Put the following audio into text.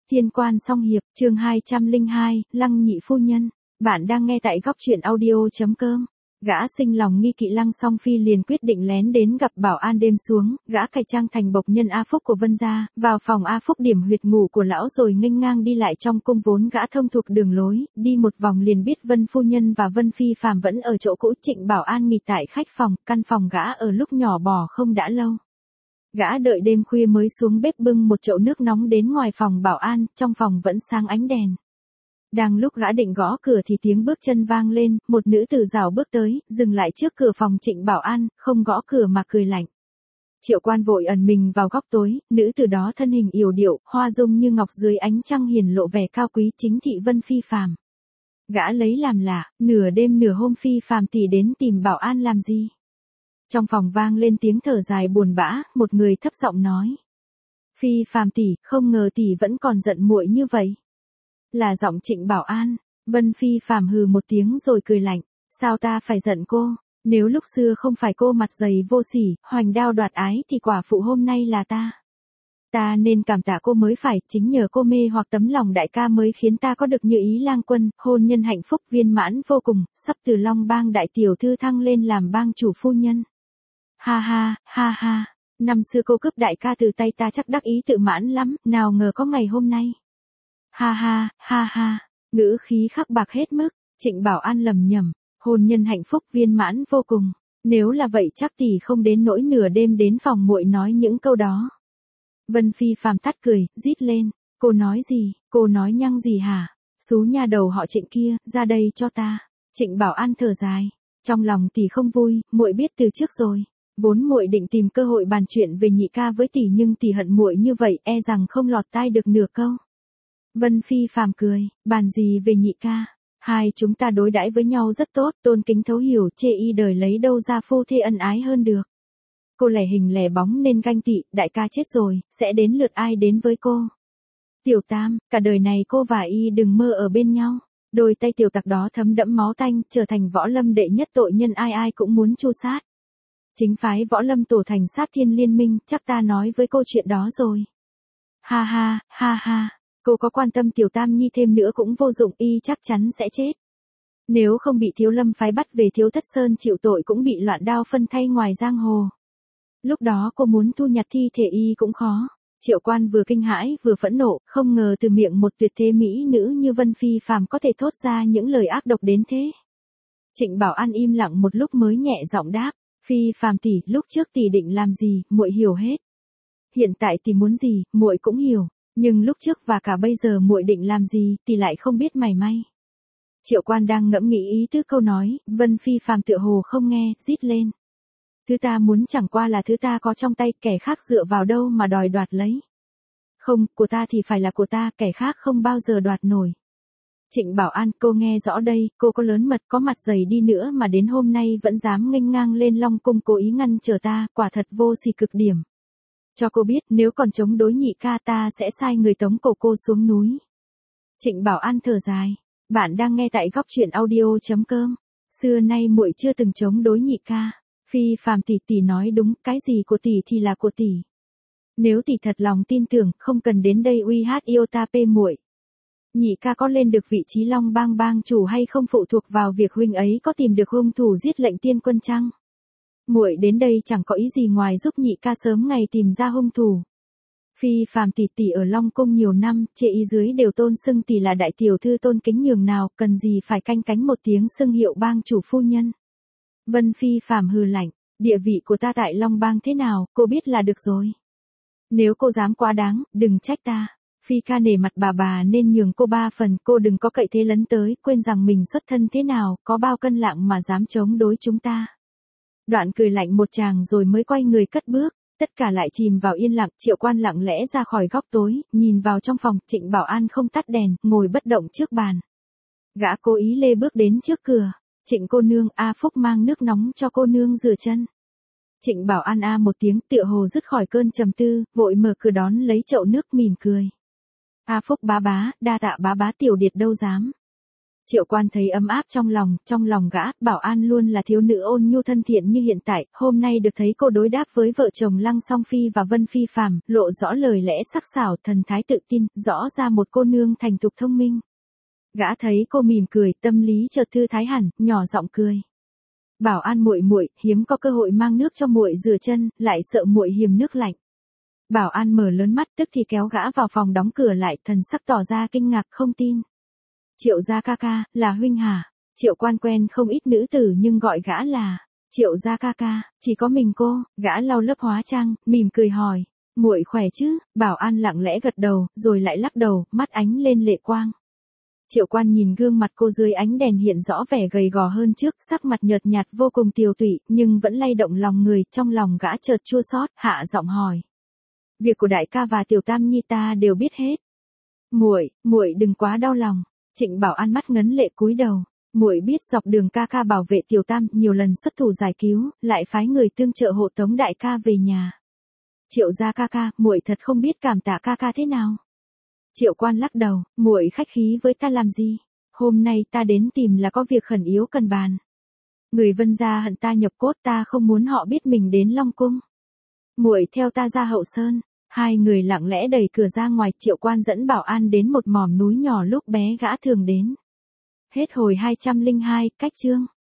Thiên quan song hiệp, chương 202, Lăng nhị phu nhân. Bạn đang nghe tại góc truyện audio.com. Gã sinh lòng nghi kỵ Lăng Song Phi liền quyết định lén đến gặp Bảo An đêm xuống, gã cải trang thành bộc nhân A Phúc của Vân gia, vào phòng A Phúc điểm huyệt ngủ của lão rồi nghênh ngang đi lại trong cung vốn gã thông thuộc đường lối, đi một vòng liền biết Vân phu nhân và Vân phi phàm vẫn ở chỗ cũ. Trịnh Bảo An nghỉ tại khách phòng, căn phòng gã ở lúc nhỏ bỏ không đã lâu. Gã đợi đêm khuya mới xuống bếp bưng một chậu nước nóng đến ngoài phòng Bảo An, trong phòng vẫn sáng ánh đèn. Đang lúc gã định gõ cửa thì tiếng bước chân vang lên, một nữ tử rảo bước tới, dừng lại trước cửa phòng Trịnh Bảo An, không gõ cửa mà cười lạnh. Triệu Quan vội ẩn mình vào góc tối, nữ tử đó thân hình yểu điệu, hoa dung như ngọc dưới ánh trăng hiển lộ vẻ cao quý chính thị Vân phi phàm. Gã lấy làm lạ, nửa đêm nửa hôm phi phàm tỷ đến tìm Bảo An làm gì? Trong phòng vang lên tiếng thở dài buồn bã, một người thấp giọng nói: "Phi phàm tỷ, không ngờ tỷ vẫn còn giận muội như vậy." Là giọng Trịnh Bảo An. Vân phi phàm hừ một tiếng rồi cười lạnh: "Sao ta phải giận cô? Nếu lúc xưa không phải cô mặt dày vô sỉ, hoành đao đoạt ái thì quả phụ hôm nay là ta. Ta nên cảm tạ cô mới phải, chính nhờ cô mê hoặc tấm lòng đại ca mới khiến ta có được như ý lang quân, hôn nhân hạnh phúc viên mãn vô cùng, sắp từ Long Bang đại tiểu thư thăng lên làm bang chủ phu nhân. Ha ha, ha ha, năm xưa cô cướp đại ca từ tay ta chắc đắc ý tự mãn lắm, nào ngờ có ngày hôm nay. Ha ha, ha ha." Ngữ khí khắc bạc hết mức. Trịnh Bảo An lầm nhầm: "Hôn nhân hạnh phúc viên mãn vô cùng. Nếu là vậy chắc tỷ không đến nỗi nửa đêm đến phòng muội nói những câu đó." Vân phi phàm tắt cười, rít lên: "Cô nói gì? Cô nói nhăng gì hả? Xú nhà đầu họ Trịnh kia, ra đây cho ta." Trịnh Bảo An thở dài: "Trong lòng tỷ không vui, muội biết từ trước rồi. Vốn muội định tìm cơ hội bàn chuyện về nhị ca với tỷ nhưng tỷ hận muội như vậy, e rằng không lọt tai được nửa câu." Vân phi phàm cười: "Bàn gì về nhị ca? Hai chúng ta đối đãi với nhau rất tốt, tôn kính thấu hiểu, chê y đời lấy đâu ra phu thê ân ái hơn được. Cô lẻ hình lẻ bóng nên ganh tị, đại ca chết rồi, sẽ đến lượt ai đến với cô? Tiểu Tam, cả đời này cô và y đừng mơ ở bên nhau." Đôi tay tiểu tặc đó thấm đẫm máu tanh, trở thành võ lâm đệ nhất tội nhân ai ai cũng muốn tru sát. Chính phái võ lâm tổ thành sát thiên liên minh, chắc ta nói với cô chuyện đó rồi. Ha ha, ha ha. Cô có quan tâm Tiểu Tam Nhi thêm nữa cũng vô dụng, y chắc chắn sẽ chết. Nếu không bị Thiếu Lâm phái bắt về Thiếu Thất Sơn chịu tội cũng bị loạn đao phân thay ngoài giang hồ. Lúc đó cô muốn thu nhặt thi thể y cũng khó." Triệu Quan vừa kinh hãi vừa phẫn nộ, không ngờ từ miệng một tuyệt thế mỹ nữ như Vân phi phàm có thể thốt ra những lời ác độc đến thế. Trịnh Bảo An im lặng một lúc mới nhẹ giọng đáp: "Phi phàm tỷ, lúc trước tỷ định làm gì, muội hiểu hết. Hiện tại tỷ muốn gì, muội cũng hiểu. Nhưng lúc trước và cả bây giờ muội định làm gì, tỷ lại không biết mảy may." Triệu Quan đang ngẫm nghĩ ý tứ câu nói, Vân phi phàm tựa hồ không nghe, rít lên: "Thứ ta muốn chẳng qua là thứ ta có trong tay, kẻ khác dựa vào đâu mà đòi đoạt lấy. Không, của ta thì phải là của ta, kẻ khác không bao giờ đoạt nổi." Trịnh Bảo An, cô nghe rõ đây, cô có lớn mật có mặt dày đi nữa mà đến hôm nay vẫn dám nghênh ngang lên Long Cung cố ý ngăn trở ta, quả thật vô sỉ cực điểm. Cho cô biết nếu còn chống đối nhị ca ta sẽ sai người tống cổ cô xuống núi." Trịnh Bảo An thở dài. Bạn đang nghe tại góc truyện audio.com. Xưa nay muội chưa từng chống đối nhị ca. Phi phàm tỷ, tỷ nói đúng, cái gì của tỷ thì là của tỷ. Nếu tỷ thật lòng tin tưởng, không cần đến đây uy hát yêu ta pê muội. Nhị ca có lên được vị trí Long Bang bang chủ hay không phụ thuộc vào việc huynh ấy có tìm được hung thủ giết lệnh tiên quân chăng? Muội đến đây chẳng có ý gì ngoài giúp nhị ca sớm ngày tìm ra hung thủ. Phi phàm tỷ, tỷ ở Long Cung nhiều năm, chê y dưới đều tôn xưng tỷ là đại tiểu thư tôn kính nhường nào, cần gì phải canh cánh một tiếng xưng hiệu bang chủ phu nhân." Vân phi phàm hừ lạnh: "Địa vị của ta tại Long Bang thế nào, cô biết là được rồi. Nếu cô dám quá đáng, đừng trách ta. Phi ca nể mặt bà nên nhường cô 3 phần, cô đừng có cậy thế lấn tới, quên rằng mình xuất thân thế nào, có bao cân lạng mà dám chống đối chúng ta." Đoạn cười lạnh một tràng rồi mới quay người cất bước. Tất cả lại chìm vào yên lặng. Triệu Quan lặng lẽ ra khỏi góc tối, nhìn vào trong phòng. Trịnh Bảo An không tắt đèn, ngồi bất động trước bàn. Gã cố ý lê bước đến trước cửa. "Trịnh cô nương, A Phúc mang nước nóng cho cô nương rửa chân." Trịnh Bảo An a một tiếng, tựa hồ dứt khỏi cơn trầm tư, vội mở cửa đón lấy chậu nước mỉm cười. "A Phúc bá bá, đa tạ bá bá, tiểu điệt đâu dám." Triệu Quan thấy ấm áp trong lòng gã, Bảo An luôn là thiếu nữ ôn nhu thân thiện như hiện tại, hôm nay được thấy cô đối đáp với vợ chồng Lăng Song Phi và Vân Phi Phàm, lộ rõ lời lẽ sắc sảo, thần thái tự tin, rõ ra một cô nương thành thục thông minh. Gã thấy cô mỉm cười, tâm lý chợt thư thái hẳn, nhỏ giọng cười. Bảo An muội muội, hiếm có cơ hội mang nước cho muội rửa chân, lại sợ muội hiềm nước lạnh. Bảo An mở lớn mắt, tức thì kéo gã vào phòng đóng cửa lại, thần sắc tỏ ra kinh ngạc không tin. Triệu gia ca ca, là huynh hả? Triệu Quan quen không ít nữ tử nhưng gọi gã là Triệu gia ca ca, chỉ có mình cô. Gã lau lớp hóa trang, mỉm cười hỏi, muội khỏe chứ? Bảo An lặng lẽ gật đầu, rồi lại lắc đầu, mắt ánh lên lệ quang. Triệu Quan nhìn gương mặt cô dưới ánh đèn hiện rõ vẻ gầy gò hơn trước, sắc mặt nhợt nhạt vô cùng tiều tụy, nhưng vẫn lay động lòng người, trong lòng gã chợt chua xót, hạ giọng hỏi. Việc của đại ca và tiểu tam nhi ta đều biết hết. Muội đừng quá đau lòng. Trịnh Bảo An mắt ngấn lệ cúi đầu. Muội biết dọc đường ca ca bảo vệ tiểu tam, nhiều lần xuất thủ giải cứu, lại phái người tương trợ hộ tống đại ca về nhà. Triệu gia ca ca, muội thật không biết cảm tạ ca ca thế nào. Triệu Quan lắc đầu, muội khách khí với ta làm gì? Hôm nay ta đến tìm là có việc khẩn yếu cần bàn. Người Vân gia hận ta nhập cốt, ta không muốn họ biết mình đến Long Cung. Muội theo ta ra Hậu Sơn. Hai người lặng lẽ đẩy cửa ra ngoài, Triệu Quan dẫn Bảo An đến một mỏm núi nhỏ lúc bé gã thường đến. Hết hồi 202, cách chương.